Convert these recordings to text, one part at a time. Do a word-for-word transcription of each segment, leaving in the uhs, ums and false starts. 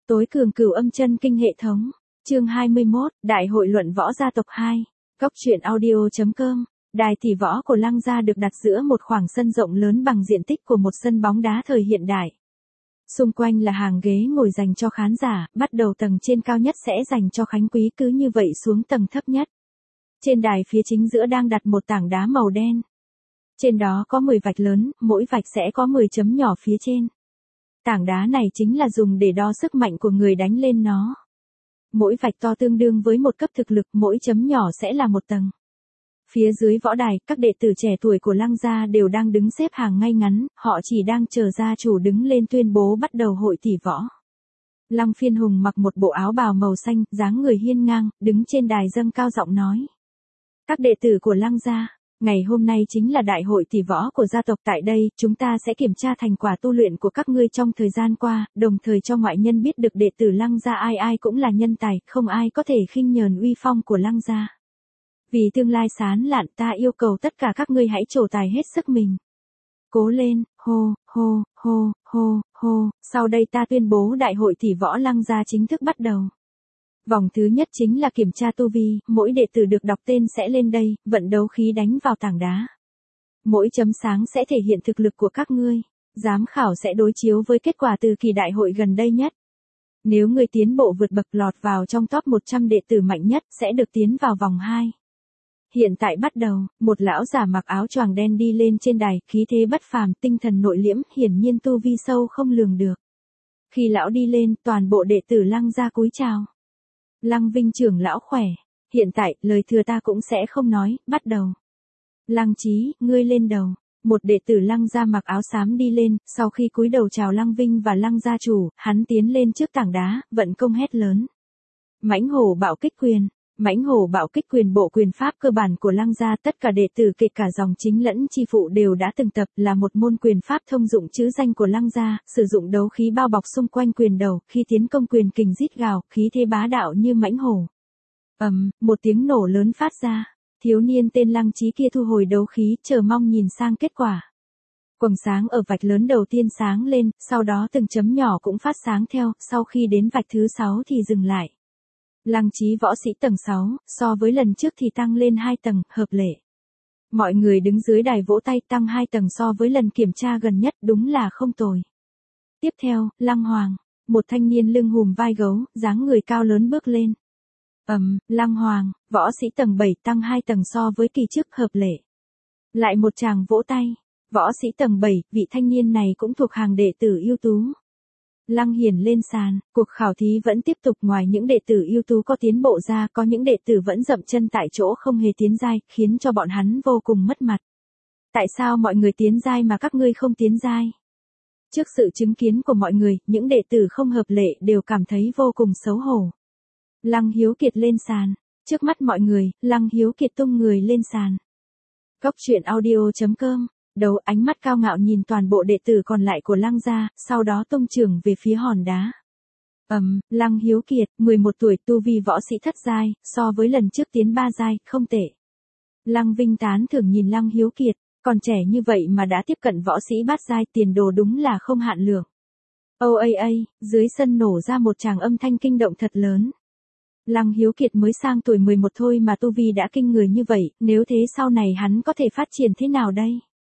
Tối cường cửu âm chân kinh hệ thống. Chương hai mươi mốt, Đại hội luận võ gia tộc hai. Góc truyện audio chấm com. Đài tỷ võ của Lăng gia được đặt giữa một khoảng sân rộng lớn bằng diện tích của một sân bóng đá thời hiện đại. Xung quanh là hàng ghế ngồi dành cho khán giả, bắt đầu tầng trên cao nhất sẽ dành cho khánh quý, cứ như vậy xuống tầng thấp nhất. Trên đài phía chính giữa đang đặt một tảng đá màu đen. Trên đó có mười vạch lớn, mỗi vạch sẽ có mười chấm nhỏ phía trên. Tảng đá này chính là dùng để đo sức mạnh của người đánh lên nó. Mỗi vạch to tương đương với một cấp thực lực, mỗi chấm nhỏ sẽ là một tầng. Phía dưới võ đài, các đệ tử trẻ tuổi của Lăng gia đều đang đứng xếp hàng ngay ngắn, họ chỉ đang chờ gia chủ đứng lên tuyên bố bắt đầu hội tỷ võ. Lăng Phiên Hùng mặc một bộ áo bào màu xanh, dáng người hiên ngang, đứng trên đài dâng cao giọng nói. Các đệ tử của Lăng gia, ngày hôm nay chính là đại hội tỷ võ của gia tộc, tại đây, chúng ta sẽ kiểm tra thành quả tu luyện của các ngươi trong thời gian qua, đồng thời cho ngoại nhân biết được đệ tử Lăng gia ai ai cũng là nhân tài, không ai có thể khinh nhờn uy phong của Lăng gia. Vì tương lai sáng lạn, ta yêu cầu tất cả các ngươi hãy trổ tài hết sức mình. Cố lên, hô, hô, hô, hô, hô, sau đây ta tuyên bố đại hội tỷ võ Lăng gia chính thức bắt đầu. Vòng thứ nhất chính là kiểm tra tu vi, mỗi đệ tử được đọc tên sẽ lên đây, vận đấu khí đánh vào tảng đá. Mỗi chấm sáng sẽ thể hiện thực lực của các ngươi, giám khảo sẽ đối chiếu với kết quả từ kỳ đại hội gần đây nhất. Nếu người tiến bộ vượt bậc lọt vào trong top một trăm đệ tử mạnh nhất, sẽ được tiến vào vòng hai. Hiện tại bắt đầu, một lão giả mặc áo choàng đen đi lên trên đài, khí thế bất phàm, tinh thần nội liễm, hiển nhiên tu vi sâu không lường được. Khi lão đi lên, toàn bộ đệ tử Lăng gia cúi chào. Lăng Vinh trưởng lão khỏe, hiện tại, lời thừa ta cũng sẽ không nói, bắt đầu. Lăng Chí, ngươi lên đầu. Một đệ tử Lăng gia mặc áo xám đi lên, sau khi cúi đầu chào Lăng Vinh và Lăng gia chủ, hắn tiến lên trước tảng đá, vận công hét lớn. Mãnh hổ bạo kích quyền. Mãnh hổ bạo kích quyền, bộ quyền pháp cơ bản của Lăng gia, tất cả đệ tử kể cả dòng chính lẫn chi phụ đều đã từng tập, là một môn quyền pháp thông dụng chữ danh của Lăng gia, sử dụng đấu khí bao bọc xung quanh quyền đầu, khi tiến công quyền kình rít gào, khí thế bá đạo như mãnh hổ. Ầm, um, một tiếng nổ lớn phát ra, thiếu niên tên Lăng Chí kia thu hồi đấu khí, chờ mong nhìn sang kết quả. Quầng sáng ở vạch lớn đầu tiên sáng lên, sau đó từng chấm nhỏ cũng phát sáng theo, sau khi đến vạch thứ sáu thì dừng lại. Lăng Chí võ sĩ tầng sáu, so với lần trước thì tăng lên hai tầng, hợp lệ. Mọi người đứng dưới đài vỗ tay, tăng hai tầng so với lần kiểm tra gần nhất, đúng là không tồi. Tiếp theo, Lăng Hoàng, một thanh niên lưng hùm vai gấu, dáng người cao lớn bước lên. Ầm, um, Lăng Hoàng, võ sĩ tầng bảy, tăng hai tầng so với kỳ trước, hợp lệ. Lại một tràng vỗ tay. Võ sĩ tầng bảy, vị thanh niên này cũng thuộc hàng đệ tử ưu tú. Lăng Hiền lên sàn, cuộc khảo thí vẫn tiếp tục, ngoài những đệ tử ưu tú có tiến bộ ra, có những đệ tử vẫn dậm chân tại chỗ không hề tiến giai, khiến cho bọn hắn vô cùng mất mặt. Tại sao mọi người tiến giai mà các ngươi không tiến giai? Trước sự chứng kiến của mọi người, những đệ tử không hợp lệ đều cảm thấy vô cùng xấu hổ. Lăng Hiếu Kiệt lên sàn, trước mắt mọi người, Lăng Hiếu Kiệt tung người lên sàn. Góc truyện audio chấm com. Đầu ánh mắt cao ngạo nhìn toàn bộ đệ tử còn lại của Lăng gia, sau đó tung trường về phía hòn đá. Ầm, um, Lăng Hiếu Kiệt, mười một tuổi, tu vi võ sĩ thất giai, so với lần trước tiến ba giai, không tệ. Lăng Vinh tán thưởng nhìn Lăng Hiếu Kiệt, còn trẻ như vậy mà đã tiếp cận võ sĩ bát giai, tiền đồ đúng là không hạn lượng. Ô a a, dưới sân nổ ra một tràng âm thanh kinh động thật lớn. Lăng Hiếu Kiệt mới sang tuổi mười một thôi mà tu vi đã kinh người như vậy, nếu thế sau này hắn có thể phát triển thế nào đây?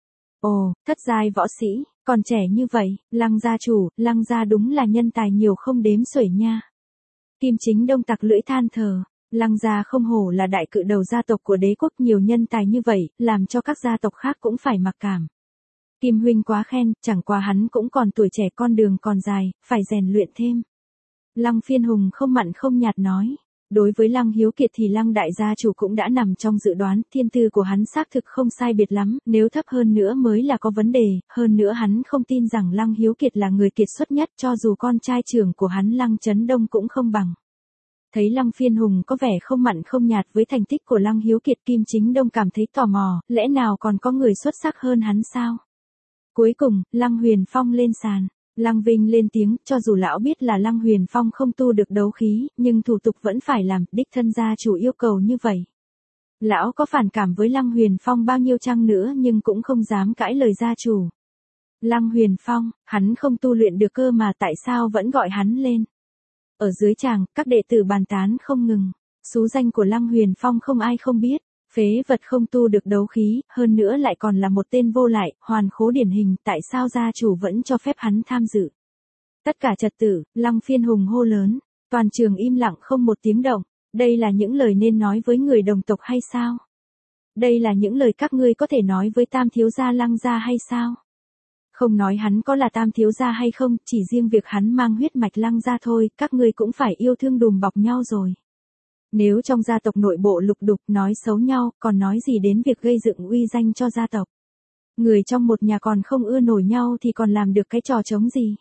Ồ, thất giai võ sĩ, còn trẻ như vậy, Lăng gia chủ, Lăng gia đúng là nhân tài nhiều không đếm xuể nha. Kim Chính Đông tặc lưỡi than thở, Lăng gia không hổ là đại cự đầu gia tộc của đế quốc, nhiều nhân tài như vậy, làm cho các gia tộc khác cũng phải mặc cảm. Kim huynh quá khen, chẳng qua hắn cũng còn tuổi trẻ, con đường còn dài, phải rèn luyện thêm. Lăng Phiên Hùng không mặn không nhạt nói. Đối với Lăng Hiếu Kiệt thì Lăng đại gia chủ cũng đã nằm trong dự đoán, thiên tư của hắn xác thực không sai biệt lắm, nếu thấp hơn nữa mới là có vấn đề, hơn nữa hắn không tin rằng Lăng Hiếu Kiệt là người kiệt xuất nhất, cho dù con trai trưởng của hắn Lăng Chấn Đông cũng không bằng. Thấy Lăng Phiên Hùng có vẻ không mặn không nhạt với thành tích của Lăng Hiếu Kiệt, Kim Chính Đông cảm thấy tò mò, lẽ nào còn có người xuất sắc hơn hắn sao? Cuối cùng, Lăng Huyền Phong lên sàn. Lăng Vinh lên tiếng, cho dù lão biết là Lăng Huyền Phong không tu được đấu khí, nhưng thủ tục vẫn phải làm, đích thân gia chủ yêu cầu như vậy. Lão có phản cảm với Lăng Huyền Phong bao nhiêu chăng nữa nhưng cũng không dám cãi lời gia chủ. Lăng Huyền Phong, hắn không tu luyện được cơ mà tại sao vẫn gọi hắn lên? Ở dưới tràng, các đệ tử bàn tán không ngừng. Xú danh của Lăng Huyền Phong không ai không biết. Phế vật không tu được đấu khí, hơn nữa lại còn là một tên vô lại, hoàn khố điển hình, tại sao gia chủ vẫn cho phép hắn tham dự. Tất cả trật tự, Lăng Phiên Hùng hô lớn, toàn trường im lặng không một tiếng động, đây là những lời nên nói với người đồng tộc hay sao? Đây là những lời các ngươi có thể nói với tam thiếu gia Lăng gia hay sao? Không nói hắn có là tam thiếu gia hay không, chỉ riêng việc hắn mang huyết mạch Lăng gia thôi, các ngươi cũng phải yêu thương đùm bọc nhau rồi. Nếu trong gia tộc nội bộ lục đục nói xấu nhau, còn nói gì đến việc gây dựng uy danh cho gia tộc. Người trong một nhà còn không ưa nổi nhau thì còn làm được cái trò trống gì.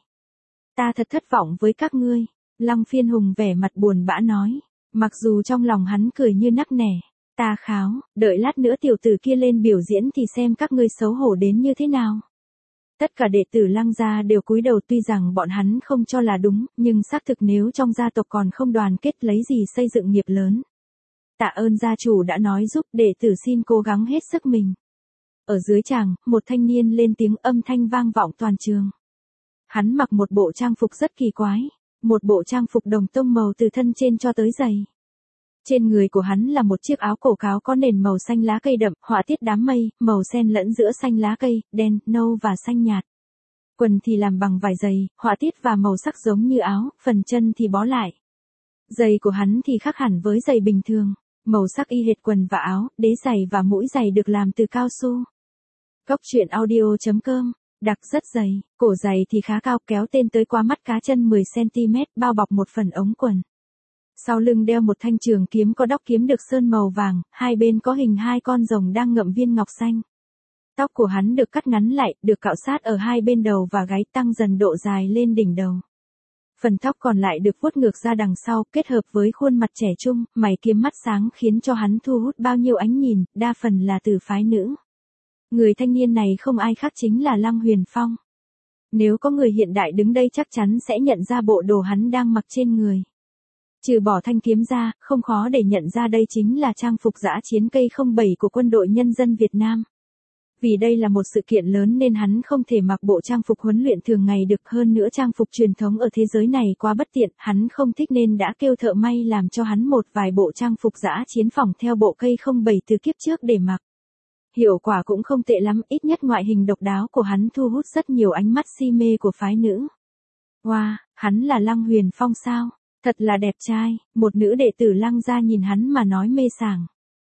Ta thật thất vọng với các ngươi. Lăng Phiên Hùng vẻ mặt buồn bã nói. Mặc dù trong lòng hắn cười như nắc nẻ. Ta kháo, đợi lát nữa tiểu tử kia lên biểu diễn thì xem các ngươi xấu hổ đến như thế nào. Tất cả đệ tử Lăng gia đều cúi đầu, tuy rằng bọn hắn không cho là đúng, nhưng xác thực nếu trong gia tộc còn không đoàn kết lấy gì xây dựng nghiệp lớn. Tạ ơn gia chủ đã nói giúp, đệ tử xin cố gắng hết sức mình. Ở dưới tràng, một thanh niên lên tiếng, âm thanh vang vọng toàn trường. Hắn mặc một bộ trang phục rất kỳ quái, một bộ trang phục đồng tông màu từ thân trên cho tới giày. Trên người của hắn là một chiếc áo cổ cáo có nền màu xanh lá cây đậm, họa tiết đám mây, màu xen lẫn giữa xanh lá cây, đen, nâu và xanh nhạt. Quần thì làm bằng vải dày, họa tiết và màu sắc giống như áo, phần chân thì bó lại. Giày của hắn thì khác hẳn với giày bình thường, màu sắc y hệt quần và áo, đế giày và mũi giày được làm từ cao su. Góc truyện audio chấm com, đặc rất dày, cổ giày thì khá cao, kéo tên tới qua mắt cá chân mười xăng ti mét, bao bọc một phần ống quần. Sau lưng đeo một thanh trường kiếm có đốc kiếm được sơn màu vàng, hai bên có hình hai con rồng đang ngậm viên ngọc xanh. Tóc của hắn được cắt ngắn lại, được cạo sát ở hai bên đầu và gáy, tăng dần độ dài lên đỉnh đầu. Phần tóc còn lại được vuốt ngược ra đằng sau, kết hợp với khuôn mặt trẻ trung, mày kiếm mắt sáng khiến cho hắn thu hút bao nhiêu ánh nhìn, đa phần là từ phái nữ. Người thanh niên này không ai khác chính là Lăng Huyền Phong. Nếu có người hiện đại đứng đây chắc chắn sẽ nhận ra bộ đồ hắn đang mặc trên người. Trừ bỏ thanh kiếm ra, không khó để nhận ra đây chính là trang phục dã chiến K không bảy của Quân đội Nhân dân Việt Nam. Vì đây là một sự kiện lớn nên hắn không thể mặc bộ trang phục huấn luyện thường ngày được, hơn nữa trang phục truyền thống ở thế giới này quá bất tiện, hắn không thích nên đã kêu thợ may làm cho hắn một vài bộ trang phục dã chiến phỏng theo bộ K không bảy từ kiếp trước để mặc. Hiệu quả cũng không tệ lắm, ít nhất ngoại hình độc đáo của hắn thu hút rất nhiều ánh mắt si mê của phái nữ. Wow, hắn là Lăng Huyền Phong sao? Thật là đẹp trai, một nữ đệ tử Lăng gia nhìn hắn mà nói mê sảng.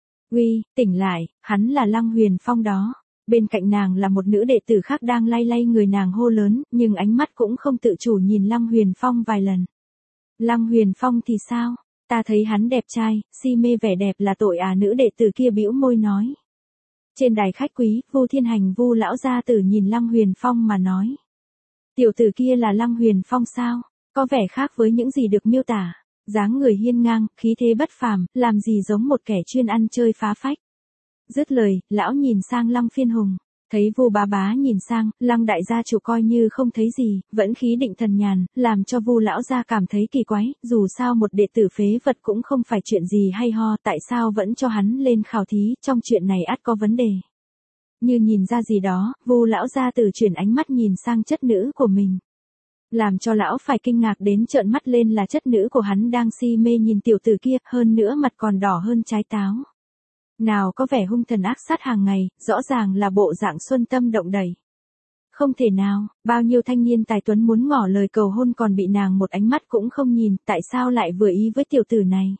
Uy, tỉnh lại, hắn là Lăng Huyền Phong đó. Bên cạnh nàng là một nữ đệ tử khác đang lay lay người nàng hô lớn, nhưng ánh mắt cũng không tự chủ nhìn Lăng Huyền Phong vài lần. Lăng Huyền Phong thì sao? Ta thấy hắn đẹp trai, si mê vẻ đẹp là tội à, nữ đệ tử kia bĩu môi nói. Trên đài khách quý, Vu Thiên Hành Vu lão gia tử nhìn Lăng Huyền Phong mà nói. Tiểu tử kia là Lăng Huyền Phong sao? Có vẻ khác với những gì được miêu tả, dáng người hiên ngang, khí thế bất phàm, làm gì giống một kẻ chuyên ăn chơi phá phách. Dứt lời, lão nhìn sang Lăng Phiên Hùng, thấy Vu bá bá nhìn sang, Lăng đại gia chủ coi như không thấy gì, vẫn khí định thần nhàn, làm cho Vu lão gia cảm thấy kỳ quái, dù sao một đệ tử phế vật cũng không phải chuyện gì hay ho, tại sao vẫn cho hắn lên khảo thí, trong chuyện này ắt có vấn đề. Như nhìn ra gì đó, Vu lão gia tử chuyển ánh mắt nhìn sang chất nữ của mình. Làm cho lão phải kinh ngạc đến trợn mắt lên là chất nữ của hắn đang si mê nhìn tiểu tử kia, hơn nữa mặt còn đỏ hơn trái táo. Nào có vẻ hung thần ác sát hàng ngày, rõ ràng là bộ dạng xuân tâm động đầy. Không thể nào, bao nhiêu thanh niên tài tuấn muốn ngỏ lời cầu hôn còn bị nàng một ánh mắt cũng không nhìn, tại sao lại vừa ý với tiểu tử này.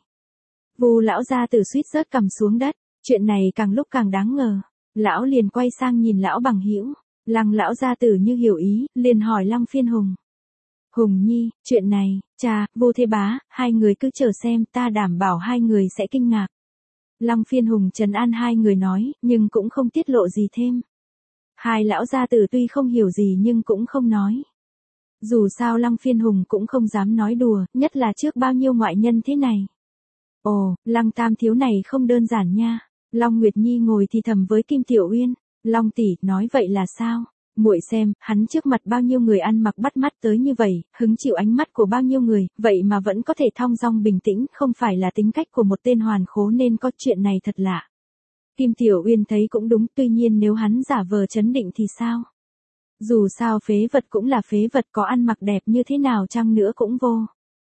Vu lão gia tử suýt rớt cằm xuống đất, chuyện này càng lúc càng đáng ngờ. Lão liền quay sang nhìn lão bằng hữu, Lăng lão gia tử như hiểu ý, liền hỏi Lăng Phiên Hùng. Hùng nhi, chuyện này, cha, Vu thế bá, hai người cứ chờ xem, ta đảm bảo hai người sẽ kinh ngạc. Lăng Phiên Hùng trấn an hai người nói, nhưng cũng không tiết lộ gì thêm. Hai lão gia tử tuy không hiểu gì nhưng cũng không nói. Dù sao Lăng Phiên Hùng cũng không dám nói đùa, nhất là trước bao nhiêu ngoại nhân thế này. Ồ, Lăng tam thiếu này không đơn giản nha. Long Nguyệt Nhi ngồi thì thầm với Kim Tiểu Uyên, Long tỷ, nói vậy là sao? Muội xem, hắn trước mặt bao nhiêu người ăn mặc bắt mắt tới như vậy, hứng chịu ánh mắt của bao nhiêu người, vậy mà vẫn có thể thong dong bình tĩnh, không phải là tính cách của một tên hoàn khố nên có chuyện này thật lạ. Kim Tiểu Uyên thấy cũng đúng, tuy nhiên nếu hắn giả vờ trấn định thì sao? Dù sao phế vật cũng là phế vật, có ăn mặc đẹp như thế nào chăng nữa cũng vô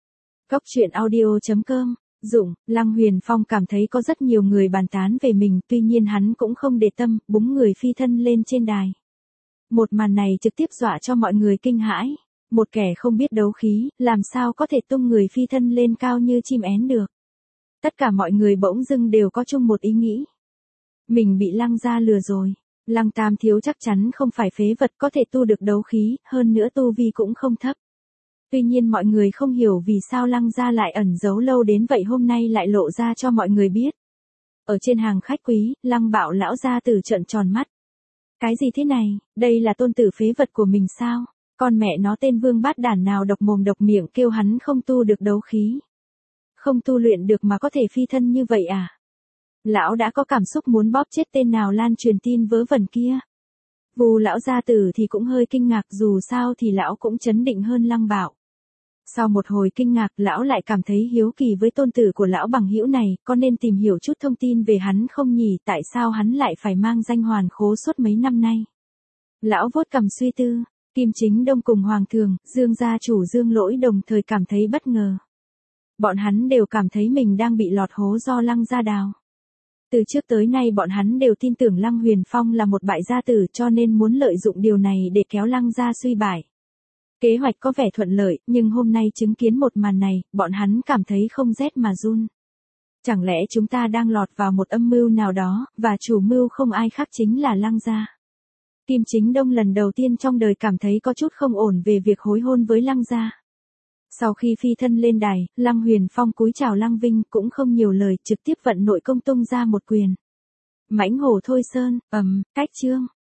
Cốc truyện audio chấm com. Dụng, Lăng Huyền Phong cảm thấy có rất nhiều người bàn tán về mình, tuy nhiên hắn cũng không để tâm, búng người phi thân lên trên đài. Một màn này trực tiếp dọa cho mọi người kinh hãi. Một kẻ không biết đấu khí, làm sao có thể tung người phi thân lên cao như chim én được. Tất cả mọi người bỗng dưng đều có chung một ý nghĩ. Mình bị Lăng gia lừa rồi. Lăng Tam Thiếu chắc chắn không phải phế vật có thể tu được đấu khí, hơn nữa tu vi cũng không thấp. Tuy nhiên mọi người không hiểu vì sao Lăng gia lại ẩn giấu lâu đến vậy hôm nay lại lộ ra cho mọi người biết. Ở trên hàng khách quý, Lăng Bạo lão gia tử trợn tròn mắt. Cái gì thế này, đây là tôn tử phế vật của mình sao? Con mẹ nó tên vương bát đản nào độc mồm độc miệng kêu hắn không tu được đấu khí. Không tu luyện được mà có thể phi thân như vậy à? Lão đã có cảm xúc muốn bóp chết tên nào lan truyền tin vớ vẩn kia. Vù lão gia tử thì cũng hơi kinh ngạc, dù sao thì lão cũng chấn định hơn Lăng Bạo. Sau một hồi kinh ngạc, lão lại cảm thấy hiếu kỳ với tôn tử của lão bằng hữu này, có nên tìm hiểu chút thông tin về hắn không nhỉ, tại sao hắn lại phải mang danh hoàn khố suốt mấy năm nay. Lão vuốt cằm suy tư, Kim Chính Đông cùng Hoàng Thường, Dương gia chủ Dương Lỗi đồng thời cảm thấy bất ngờ. Bọn hắn đều cảm thấy mình đang bị lọt hố do Lăng gia đào. Từ trước tới nay bọn hắn đều tin tưởng Lăng Huyền Phong là một bại gia tử, cho nên muốn lợi dụng điều này để kéo Lăng gia suy bại. Kế hoạch có vẻ thuận lợi, nhưng hôm nay chứng kiến một màn này, bọn hắn cảm thấy không rét mà run. Chẳng lẽ chúng ta đang lọt vào một âm mưu nào đó, và chủ mưu không ai khác chính là Lăng gia. Kim Chính Đông lần đầu tiên trong đời cảm thấy có chút không ổn về việc hối hôn với Lăng gia. Sau khi phi thân lên đài, Lăng Huyền Phong cúi chào Lăng Vinh, cũng không nhiều lời, trực tiếp vận nội công tung ra một quyền. Mãnh hổ thôi sơn, ầm, cách chương.